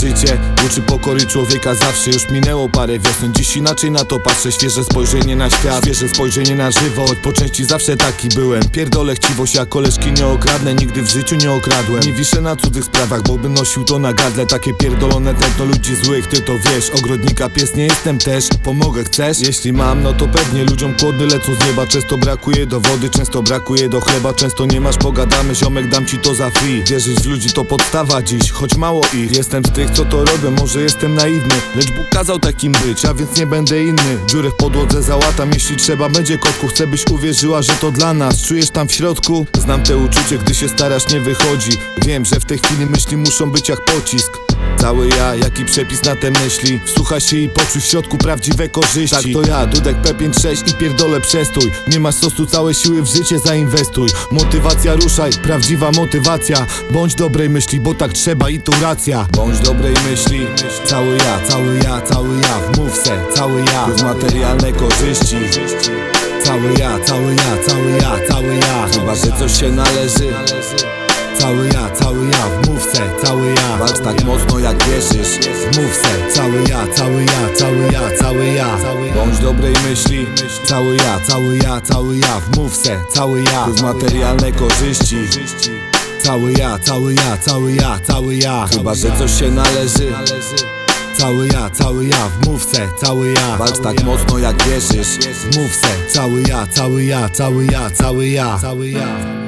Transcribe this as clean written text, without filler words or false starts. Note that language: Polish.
życie uczy pokory człowieka zawsze. Już minęło parę wiosen, dziś inaczej na to patrzę. Świeże spojrzenie na świat, świeże spojrzenie na żywo. Choć po części zawsze taki byłem. Pierdolę chciwość, ja koleżki nie okradnę. Nigdy w życiu nie okradłem. Nie wiszę na cudzych sprawach, bo bym nosił to na gardle. Takie pierdolone tętno ludzi złych, ty to wiesz. Ogrodnika pies nie jestem też, pomogę chcesz? Jeśli mam, no to pewnie ludziom kłody lecą z nieba. Często brakuje do wody, często brakuje do chleba. Często nie masz, pogadamy, ziomek, dam ci to za free. Wierzyć w ludzi to podstawa dziś, choć mało ich. Jestem z tych, co to robią, może jestem naiwny, lecz Bóg kazał takim być, a więc nie będę inny. Dziurę w podłodze załatam, jeśli trzeba będzie, kotku. Chcę, byś uwierzyła, że to dla nas. Czujesz tam w środku? Znam te uczucie, gdy się starasz, nie wychodzi. Wiem, że w tej chwili myśli muszą być jak pocisk. Cały ja, jaki przepis na te myśli. Wsłuchaj się i poczuj w środku prawdziwe korzyści. Tak to ja, Dudek P56 i pierdolę przestój. Nie masz sosu, całe siły w życie zainwestuj. Motywacja ruszaj, prawdziwa motywacja. Bądź dobrej myśli, bo tak trzeba i tu racja. Bądź dobrej myśli, cały ja, cały ja, cały ja. Wmów se, cały ja, plus materialne korzyści. Cały ja, cały ja, cały ja, cały ja. Chyba, że coś się należy. Cały ja, wmów se, cały ja. Walcz tak mocno jak wierzysz. Wmów se, cały ja, cały ja, cały ja, cały ja. Bądź dobrej myśli. Cały ja, cały ja, cały ja. Wmów se, cały ja, plus materialne korzyści. Cały ja, cały ja, cały ja, cały ja. Chyba, że coś się należy. Cały ja, wmów se, cały ja. Walcz tak mocno jak wierzysz. Wmów se, cały ja, cały ja, cały ja, cały ja, cały ja.